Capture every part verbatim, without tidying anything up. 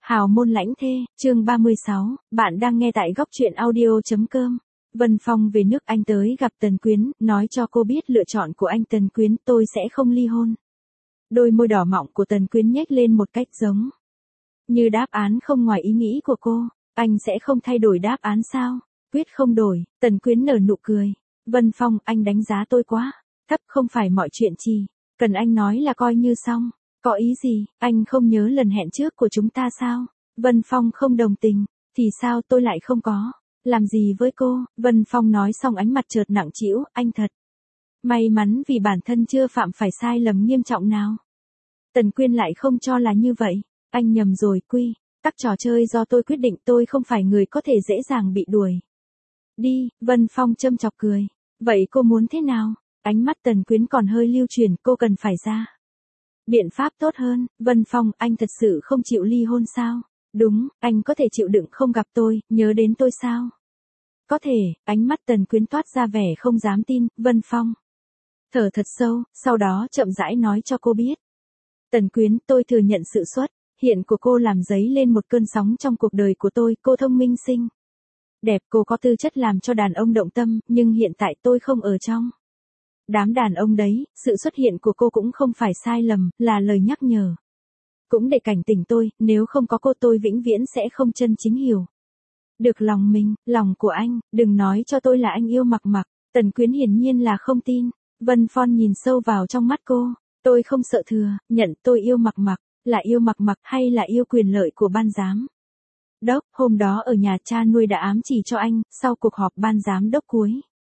Hào môn lãnh thê, chương ba mươi sáu, bạn đang nghe tại góc truyện audio.com. Vân Phong về nước Anh tới gặp Tần Quyến, nói cho cô biết lựa chọn của anh Tần Quyến, tôi sẽ không ly hôn. Đôi môi đỏ mọng của Tần Quyến nhếch lên một cách giống như đáp án không ngoài ý nghĩ của cô. Anh sẽ không thay đổi đáp án sao? Quyết không đổi. Tần Quyến nở nụ cười. Vân Phong, anh đánh giá tôi quá thấp, không phải mọi chuyện chỉ cần anh nói là coi như xong. Có ý gì? Anh không nhớ lần hẹn trước của chúng ta sao? Vân Phong không đồng tình. Thì sao tôi lại không có? Làm gì với cô? Vân Phong nói xong ánh mặt chợt nặng trĩu, anh thật may mắn vì bản thân chưa phạm phải sai lầm nghiêm trọng nào. Tần Quyên lại không cho là như vậy. Anh nhầm rồi Quy. Các trò chơi do tôi quyết định, tôi không phải người có thể dễ dàng bị đuổi đi. Vân Phong châm chọc cười. Vậy cô muốn thế nào? Ánh mắt Tần Quyến còn hơi lưu chuyển, cô cần phải ra biện pháp tốt hơn. Vân Phong, anh thật sự không chịu ly hôn sao? Đúng, anh có thể chịu đựng không gặp tôi, nhớ đến tôi sao? Có thể. Ánh mắt Tần Quyến toát ra vẻ không dám tin. Vân Phong thở thật sâu, sau đó chậm rãi nói cho cô biết. Tần Quyến, tôi thừa nhận sự xuất hiện của cô làm dấy lên một cơn sóng trong cuộc đời của tôi. Cô thông minh xinh đẹp, cô có tư chất làm cho đàn ông động tâm, nhưng hiện tại tôi không ở trong đám đàn ông đấy. Sự xuất hiện của cô cũng không phải sai lầm, là lời nhắc nhở. Cũng để cảnh tỉnh tôi, nếu không có cô tôi vĩnh viễn sẽ không chân chính hiểu được lòng mình, lòng của anh. Đừng nói cho tôi là anh yêu Mặc Mặc. Tần Quyến hiển nhiên là không tin. Vân Phong nhìn sâu vào trong mắt cô. Tôi không sợ thừa nhận tôi yêu Mặc Mặc. Là yêu Mặc Mặc hay là yêu quyền lợi của ban giám đốc? Hôm đó ở nhà, cha nuôi đã ám chỉ cho anh, sau cuộc họp ban giám đốc cuối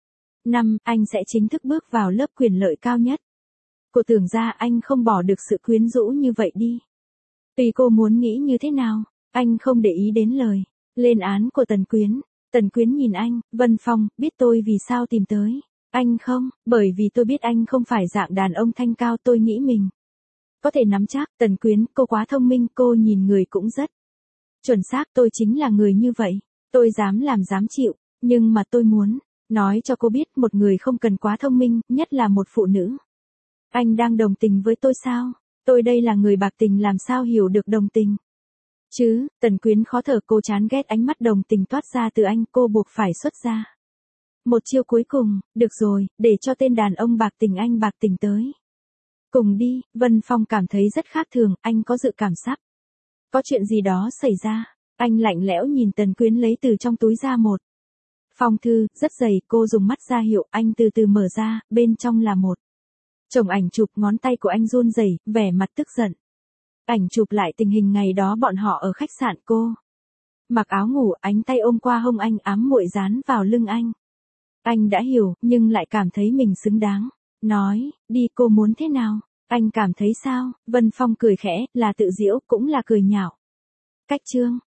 năm, anh sẽ chính thức bước vào lớp quyền lợi cao nhất. Cô tưởng ra anh không bỏ được sự quyến rũ như vậy đi. Tùy cô muốn nghĩ như thế nào. Anh không để ý đến lời lên án của Tần Quyến. Tần Quyến nhìn anh. Vân Phong, biết tôi vì sao tìm tới anh không? Bởi vì tôi biết anh không phải dạng đàn ông thanh cao tôi nghĩ mình có thể nắm chắc. Tần Quyến, cô quá thông minh, cô nhìn người cũng rất chuẩn xác. Tôi chính là người như vậy. Tôi dám làm dám chịu, nhưng mà tôi muốn nói cho cô biết, một người không cần quá thông minh, nhất là một phụ nữ. Anh đang đồng tình với tôi sao? Tôi đây là người bạc tình, làm sao hiểu được đồng tình chứ? Tần Quyến khó thở, cô chán ghét ánh mắt đồng tình toát ra từ anh. Cô buộc phải xuất ra một chiêu cuối cùng. Được rồi, để cho tên đàn ông bạc tình anh bạc tình tới cùng đi. Vân Phong cảm thấy rất khác thường, anh có dự cảm sắp có chuyện gì đó xảy ra. Anh lạnh lẽo nhìn Tần Quyến lấy từ trong túi ra một phong thư, rất dày. Cô dùng mắt ra hiệu, anh từ từ mở ra, bên trong là một chồng ảnh chụp. Ngón tay của anh run rẩy, vẻ mặt tức giận. Ảnh chụp lại tình hình ngày đó bọn họ ở khách sạn. Cô mặc áo ngủ, ánh tay ôm qua hông anh, ám muội dán vào lưng anh. Anh đã hiểu, nhưng lại cảm thấy mình xứng đáng. Nói, đi, cô muốn thế nào? Anh cảm thấy sao? Vân Phong cười khẽ, là tự giễu, cũng là cười nhạo. Cách chương